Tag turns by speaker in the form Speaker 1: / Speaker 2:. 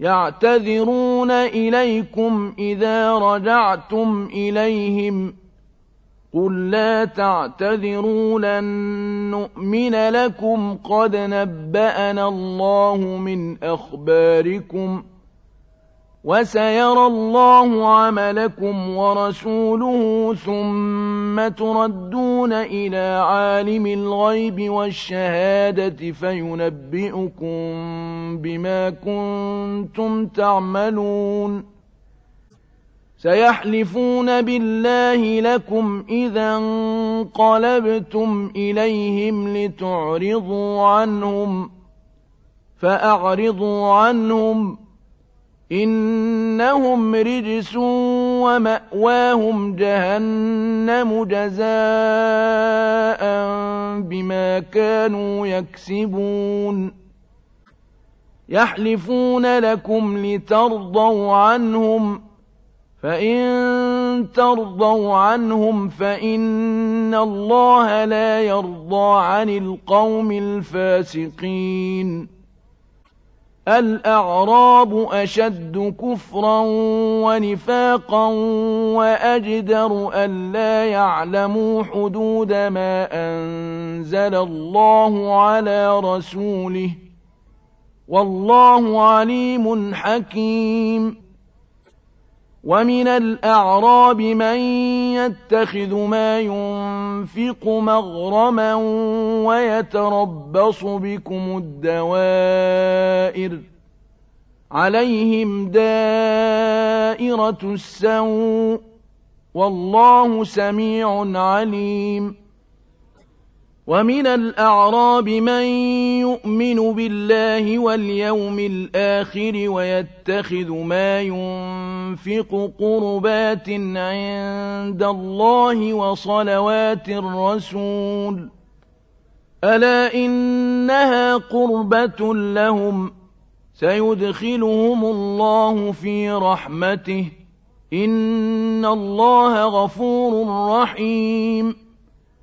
Speaker 1: يعتذرون إليكم إذا رجعتم إليهم قل لا تعتذروا لن نؤمن لكم قد نبأنا الله من أخباركم وسيرى الله عملكم ورسوله ثم تردون إلى عالم الغيب والشهادة فينبئكم بما كنتم تعملون سيحلفون بالله لكم إذا انقلبتم إليهم لتعرضوا عنهم فأعرضوا عنهم إنهم رجس ومأواهم جهنم جزاء بما كانوا يكسبون يحلفون لكم لترضوا عنهم فإن ترضوا عنهم فإن الله لا يرضى عن القوم الفاسقين الأعراب أشد كفرا ونفاقا وأجدر ألا يعلموا حدود ما أنزل الله على رسوله والله عليم حكيم ومن الأعراب من يتخذ ما ينفق مغرما ويتربص بكم الدوائر عليهم دائرة السوء والله سميع عليم ومن الأعراب من يؤمن بالله واليوم الآخر ويتخذ ما ينفق قربات عند الله وصلوات الرسول ألا إنها قربة لهم سيدخلهم الله في رحمته إن الله غفور رحيم